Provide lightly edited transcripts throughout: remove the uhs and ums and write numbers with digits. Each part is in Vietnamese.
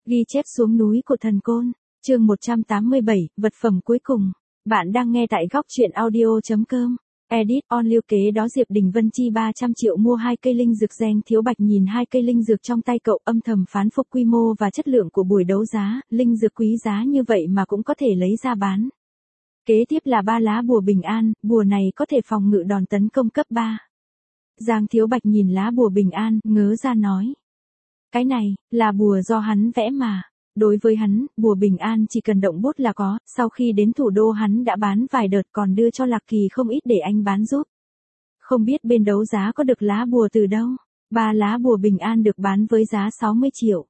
Ghi chép xuống núi của thần côn, chương 187, vật phẩm cuối cùng. Bạn đang nghe tại góc truyện audio.com. Edit on liêu kế đó Diệp Đình Vân chi 300 triệu mua 2 cây linh dược. Giang Thiếu Bạch nhìn 2 cây linh dược trong tay cậu âm thầm phán phục quy mô và chất lượng của buổi đấu giá, linh dược quý giá như vậy mà cũng có thể lấy ra bán. Kế tiếp là 3 lá bùa bình an, bùa này có thể phòng ngự đòn tấn công cấp 3. Giang Thiếu Bạch nhìn lá bùa bình an, ngớ ra nói. Cái này, là bùa do hắn vẽ mà. Đối với hắn, bùa bình an chỉ cần động bút là có, sau khi đến thủ đô hắn đã bán vài đợt còn đưa cho Lạc Kỳ không ít để anh bán giúp. Không biết bên đấu giá có được lá bùa từ đâu. 3 lá bùa bình an được bán với giá 60 triệu.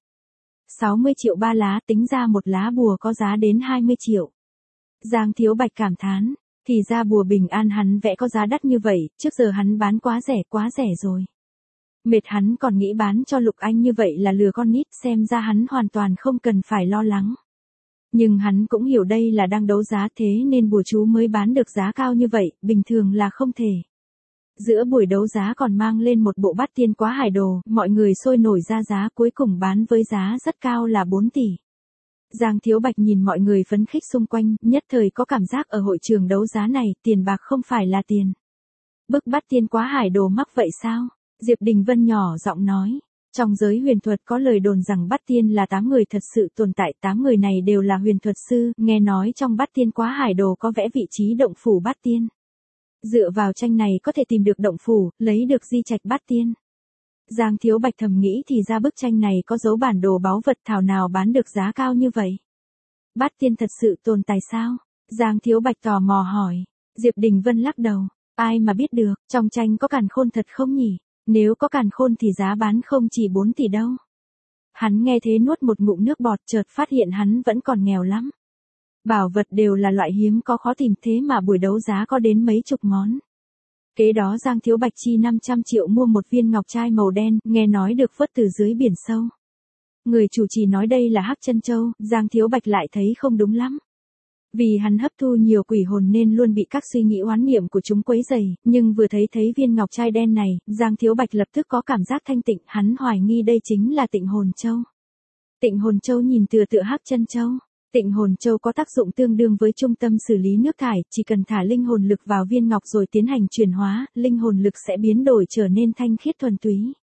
60 triệu 3 lá, tính ra một lá bùa có giá đến 20 triệu. Giang Thiếu Bạch cảm thán, thì ra bùa bình an hắn vẽ có giá đắt như vậy, trước giờ hắn bán quá rẻ rồi. Mệt hắn còn nghĩ bán cho Lục Anh như vậy là lừa con nít, xem ra hắn hoàn toàn không cần phải lo lắng. Nhưng hắn cũng hiểu đây là đang đấu giá thế nên bùa chú mới bán được giá cao như vậy, bình thường là không thể. Giữa buổi đấu giá còn mang lên một bộ bát tiên quá hải đồ, mọi người sôi nổi ra giá, cuối cùng bán với giá rất cao là 4 tỷ. Giang Thiếu Bạch nhìn mọi người phấn khích xung quanh, nhất thời có cảm giác ở hội trường đấu giá này, tiền bạc không phải là tiền. Bức bát tiên quá hải đồ mắc vậy sao? Diệp Đình Vân nhỏ giọng nói, trong giới huyền thuật có lời đồn rằng bát tiên là 8 người thật sự tồn tại, 8 người này đều là huyền thuật sư, nghe nói trong bát tiên quá hải đồ có vẽ vị trí động phủ bát tiên. Dựa vào tranh này có thể tìm được động phủ, lấy được di trạch bát tiên. Giang Thiếu Bạch thầm nghĩ thì ra bức tranh này có dấu bản đồ báu vật, thảo nào bán được giá cao như vậy. Bát tiên thật sự tồn tại sao? Giang Thiếu Bạch tò mò hỏi. Diệp Đình Vân lắc đầu, ai mà biết được, trong tranh có càn khôn thật không nhỉ? Nếu có càn khôn thì giá bán không chỉ 4 tỷ đâu. Hắn nghe thế nuốt một ngụm nước bọt, chợt phát hiện hắn vẫn còn nghèo lắm. Bảo vật đều là loại hiếm có khó tìm, thế mà buổi đấu giá có đến mấy chục món. Kế đó Giang Thiếu Bạch chi 500 triệu mua một viên ngọc trai màu đen, nghe nói được vớt từ dưới biển sâu. Người chủ trì nói đây là Hắc Chân Châu, Giang Thiếu Bạch lại thấy không đúng lắm. Vì hắn hấp thu nhiều quỷ hồn nên luôn bị các suy nghĩ oán niệm của chúng quấy rầy, nhưng vừa thấy viên ngọc trai đen này, Giang Thiếu Bạch lập tức có cảm giác thanh tịnh, hắn hoài nghi đây chính là Tịnh Hồn Châu. Tịnh Hồn Châu nhìn tựa Hắc Chân Châu. Tịnh Hồn Châu có tác dụng tương đương với trung tâm xử lý nước thải, chỉ cần thả linh hồn lực vào viên ngọc rồi tiến hành chuyển hóa, linh hồn lực sẽ biến đổi trở nên thanh khiết thuần túy.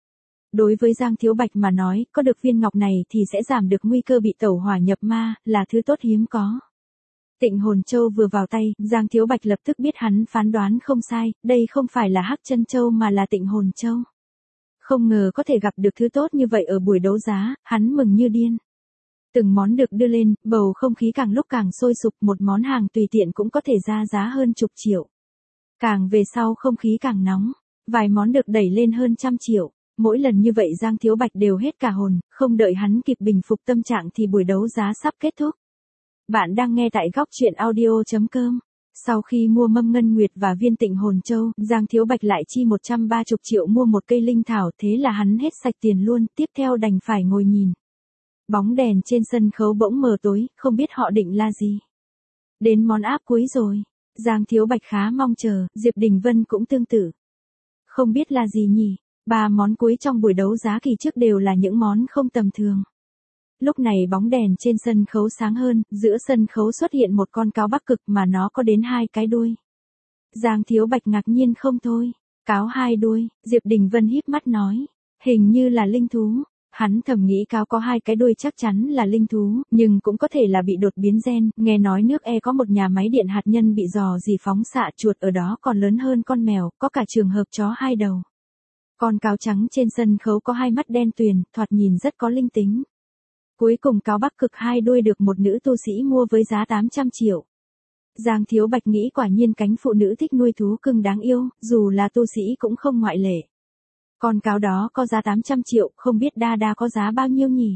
Đối với Giang Thiếu Bạch mà nói, có được viên ngọc này thì sẽ giảm được nguy cơ bị tẩu hỏa nhập ma, là thứ tốt hiếm có. Tịnh Hồn Châu vừa vào tay, Giang Thiếu Bạch lập tức biết hắn phán đoán không sai, đây không phải là Hắc Chân Châu mà là Tịnh Hồn Châu. Không ngờ có thể gặp được thứ tốt như vậy ở buổi đấu giá, hắn mừng như điên. Từng món được đưa lên, bầu không khí càng lúc càng sôi sục, một món hàng tùy tiện cũng có thể ra giá hơn chục triệu. Càng về sau không khí càng nóng, vài món được đẩy lên hơn 100 triệu. Mỗi lần như vậy Giang Thiếu Bạch đều hết cả hồn, không đợi hắn kịp bình phục tâm trạng thì buổi đấu giá sắp kết thúc. Bạn đang nghe tại góc truyện audio.com. Sau khi mua mâm ngân nguyệt và viên Tịnh Hồn Châu, Giang Thiếu Bạch lại chi 130 triệu mua một cây linh thảo, thế là hắn hết sạch tiền luôn, tiếp theo đành phải ngồi nhìn. Bóng đèn trên sân khấu bỗng mờ tối, không biết họ định là gì. Đến món áp cuối rồi. Giang Thiếu Bạch khá mong chờ, Diệp Đình Vân cũng tương tự. Không biết là gì nhỉ? 3 món cuối trong buổi đấu giá kỳ trước đều là những món không tầm thường. Lúc này bóng đèn trên sân khấu sáng hơn, giữa sân khấu xuất hiện một con cáo Bắc Cực mà nó có đến 2 cái đuôi. Giang Thiếu Bạch ngạc nhiên không thôi. Cáo 2 đuôi, Diệp Đình Vân híp mắt nói. Hình như là linh thú. Hắn thầm nghĩ cáo có 2 cái đuôi chắc chắn là linh thú, nhưng cũng có thể là bị đột biến gen, nghe nói nước E có một nhà máy điện hạt nhân bị rò rỉ phóng xạ chuột ở đó còn lớn hơn con mèo, có cả trường hợp chó 2 đầu. Con cáo trắng trên sân khấu có 2 mắt đen tuyền, thoạt nhìn rất có linh tính. Cuối cùng cáo Bắc Cực 2 đuôi được một nữ tu sĩ mua với giá 800 triệu. Giang Thiếu Bạch nghĩ quả nhiên cánh phụ nữ thích nuôi thú cưng đáng yêu, dù là tu sĩ cũng không ngoại lệ. Con cáo đó có giá 800 triệu, không biết Đa Đa có giá bao nhiêu nhỉ?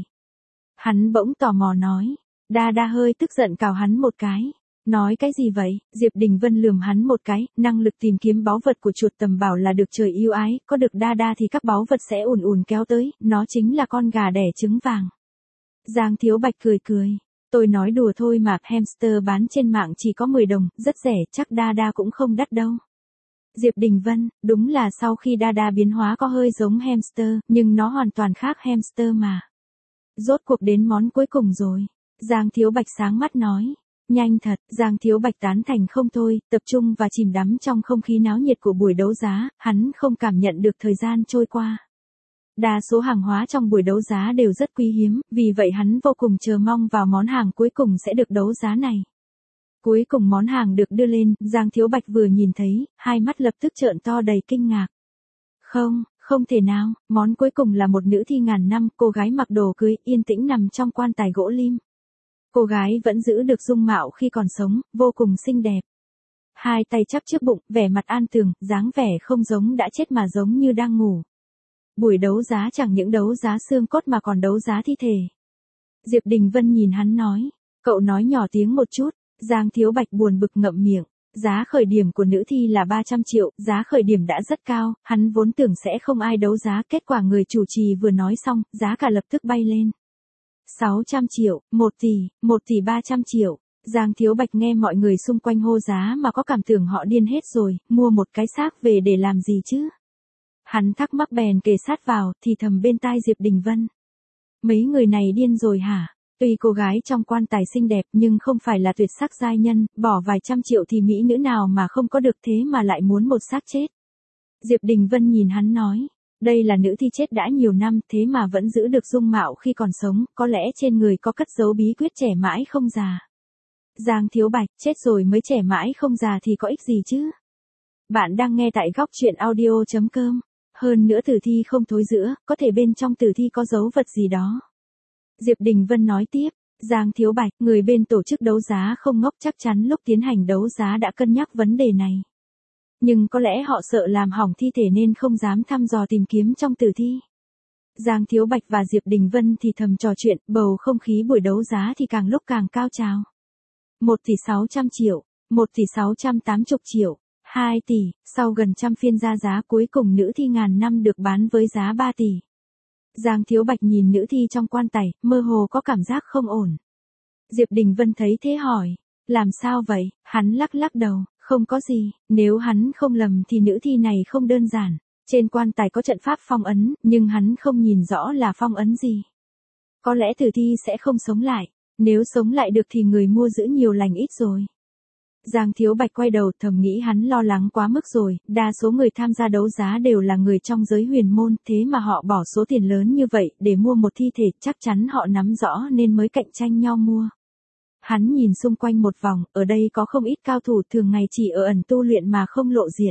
Hắn bỗng tò mò nói. Đa Đa hơi tức giận cào hắn một cái. Nói cái gì vậy? Diệp Đình Vân lườm hắn một cái, năng lực tìm kiếm báu vật của chuột tầm bảo là được trời yêu ái, có được Đa Đa thì các báu vật sẽ ùn ùn kéo tới, nó chính là con gà đẻ trứng vàng. Giang Thiếu Bạch cười. Tôi nói đùa thôi mà, hamster bán trên mạng chỉ có 10 đồng, rất rẻ, chắc Đa Đa cũng không đắt đâu. Diệp Đình Vân, đúng là sau khi Đa Đa biến hóa có hơi giống hamster, nhưng nó hoàn toàn khác hamster mà. Rốt cuộc đến món cuối cùng rồi. Giang Thiếu Bạch sáng mắt nói. Nhanh thật, Giang Thiếu Bạch tán thành không thôi, tập trung và chìm đắm trong không khí náo nhiệt của buổi đấu giá, hắn không cảm nhận được thời gian trôi qua. Đa số hàng hóa trong buổi đấu giá đều rất quý hiếm, vì vậy hắn vô cùng chờ mong vào món hàng cuối cùng sẽ được đấu giá này. Cuối cùng món hàng được đưa lên, Giang Thiếu Bạch vừa nhìn thấy, hai mắt lập tức trợn to đầy kinh ngạc. Không thể nào, món cuối cùng là một nữ thi ngàn năm, cô gái mặc đồ cưới, yên tĩnh nằm trong quan tài gỗ lim. Cô gái vẫn giữ được dung mạo khi còn sống, vô cùng xinh đẹp. Hai tay chắp trước bụng, vẻ mặt an tường, dáng vẻ không giống đã chết mà giống như đang ngủ. Buổi đấu giá chẳng những đấu giá xương cốt mà còn đấu giá thi thể. Diệp Đình Vân nhìn hắn nói, cậu nói nhỏ tiếng một chút. Giang Thiếu Bạch buồn bực ngậm miệng. Giá khởi điểm của nữ thi là 300 triệu, giá khởi điểm đã rất cao, hắn vốn tưởng sẽ không ai đấu giá, kết quả người chủ trì vừa nói xong, giá cả lập tức bay lên. 600 triệu, 1 tỷ 300 triệu. Giang Thiếu Bạch nghe mọi người xung quanh hô giá mà có cảm tưởng họ điên hết rồi, mua một cái xác về để làm gì chứ? Hắn thắc mắc bèn kề sát vào, thì thầm bên tai Diệp Đình Vân. Mấy người này điên rồi hả? Tuy cô gái trong quan tài xinh đẹp nhưng không phải là tuyệt sắc giai nhân, bỏ vài trăm triệu thì mỹ nữ nào mà không có được thế mà lại muốn một xác chết. Diệp Đình Vân nhìn hắn nói, đây là nữ thi chết đã nhiều năm thế mà vẫn giữ được dung mạo khi còn sống, có lẽ trên người có cất giấu bí quyết trẻ mãi không già. Giang Thiếu Bạch, chết rồi mới trẻ mãi không già thì có ích gì chứ? Bạn đang nghe tại góc truyện audio.com. Hơn nữa tử thi không thối rữa, có thể bên trong tử thi có dấu vật gì đó. Diệp Đình Vân nói tiếp, Giang Thiếu Bạch, người bên tổ chức đấu giá không ngốc, chắc chắn lúc tiến hành đấu giá đã cân nhắc vấn đề này. Nhưng có lẽ họ sợ làm hỏng thi thể nên không dám thăm dò tìm kiếm trong tử thi. Giang Thiếu Bạch và Diệp Đình Vân thì thầm trò chuyện, bầu không khí buổi đấu giá thì càng lúc càng cao trào. 1 tỷ 600 triệu, 1 tỷ 680 triệu, 2 tỷ, sau gần trăm phiên ra giá cuối cùng nữ thi ngàn năm được bán với giá 3 tỷ. Giang Thiếu Bạch nhìn nữ thi trong quan tài, mơ hồ có cảm giác không ổn. Diệp Đình Vân thấy thế hỏi, làm sao vậy? Hắn lắc lắc đầu, không có gì, nếu hắn không lầm thì nữ thi này không đơn giản. Trên quan tài có trận pháp phong ấn, nhưng hắn không nhìn rõ là phong ấn gì. Có lẽ tử thi sẽ không sống lại, nếu sống lại được thì người mua giữ nhiều lành ít rồi. Giang Thiếu Bạch quay đầu thầm nghĩ hắn lo lắng quá mức rồi, đa số người tham gia đấu giá đều là người trong giới huyền môn, thế mà họ bỏ số tiền lớn như vậy để mua một thi thể, chắc chắn họ nắm rõ nên mới cạnh tranh nhau mua. Hắn nhìn xung quanh một vòng, ở đây có không ít cao thủ thường ngày chỉ ở ẩn tu luyện mà không lộ diện.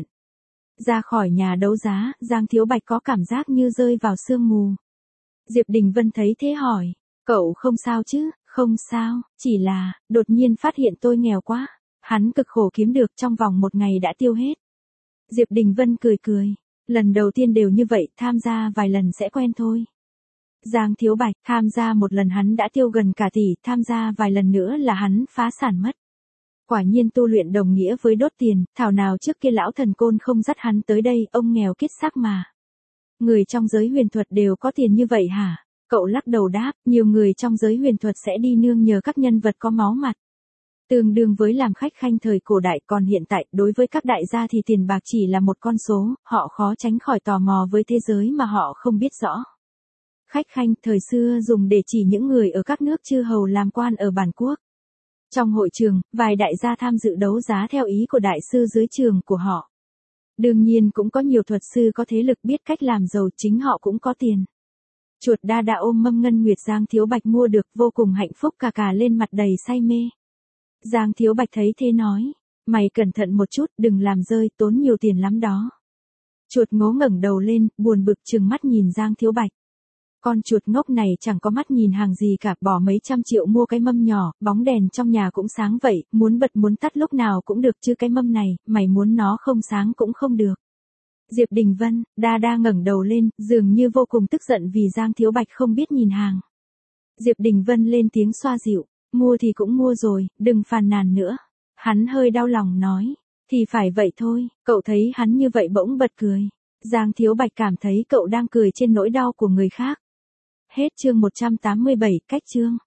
Ra khỏi nhà đấu giá, Giang Thiếu Bạch có cảm giác như rơi vào sương mù. Diệp Đình Vân thấy thế hỏi, cậu không sao chứ? Không sao, chỉ là, đột nhiên phát hiện tôi nghèo quá. Hắn cực khổ kiếm được trong vòng một ngày đã tiêu hết. Diệp Đình Vân cười cười. Lần đầu tiên đều như vậy, tham gia vài lần sẽ quen thôi. Giang Thiếu Bạch, tham gia một lần hắn đã tiêu gần cả tỷ, tham gia vài lần nữa là hắn phá sản mất. Quả nhiên tu luyện đồng nghĩa với đốt tiền, thảo nào trước kia lão thần côn không dắt hắn tới đây, ông nghèo kiết xác mà. Người trong giới huyền thuật đều có tiền như vậy hả? Cậu lắc đầu đáp, nhiều người trong giới huyền thuật sẽ đi nương nhờ các nhân vật có máu mặt. Tương đương với làm khách khanh thời cổ đại, còn hiện tại, đối với các đại gia thì tiền bạc chỉ là một con số, họ khó tránh khỏi tò mò với thế giới mà họ không biết rõ. Khách khanh thời xưa dùng để chỉ những người ở các nước chư hầu làm quan ở bản quốc. Trong hội trường, vài đại gia tham dự đấu giá theo ý của đại sư dưới trường của họ. Đương nhiên cũng có nhiều thuật sư có thế lực biết cách làm giàu, chính họ cũng có tiền. Chuột đa đã ôm mâm ngân nguyệt Giang Thiếu Bạch mua được, vô cùng hạnh phúc cả lên mặt đầy say mê. Giang Thiếu Bạch thấy thế nói, mày cẩn thận một chút, đừng làm rơi, tốn nhiều tiền lắm đó. Chuột ngố ngẩng đầu lên, buồn bực trừng mắt nhìn Giang Thiếu Bạch. Con chuột ngốc này chẳng có mắt nhìn hàng gì cả, bỏ mấy trăm triệu mua cái mâm nhỏ, bóng đèn trong nhà cũng sáng vậy, muốn bật muốn tắt lúc nào cũng được chứ cái mâm này, mày muốn nó không sáng cũng không được. Diệp Đình Vân, đa ngẩng đầu lên, dường như vô cùng tức giận vì Giang Thiếu Bạch không biết nhìn hàng. Diệp Đình Vân lên tiếng xoa dịu, mua thì cũng mua rồi, đừng phàn nàn nữa. Hắn hơi đau lòng nói, thì phải vậy thôi, cậu thấy hắn như vậy bỗng bật cười. Giang Thiếu Bạch cảm thấy cậu đang cười trên nỗi đau của người khác. Hết chương 187, cách chương.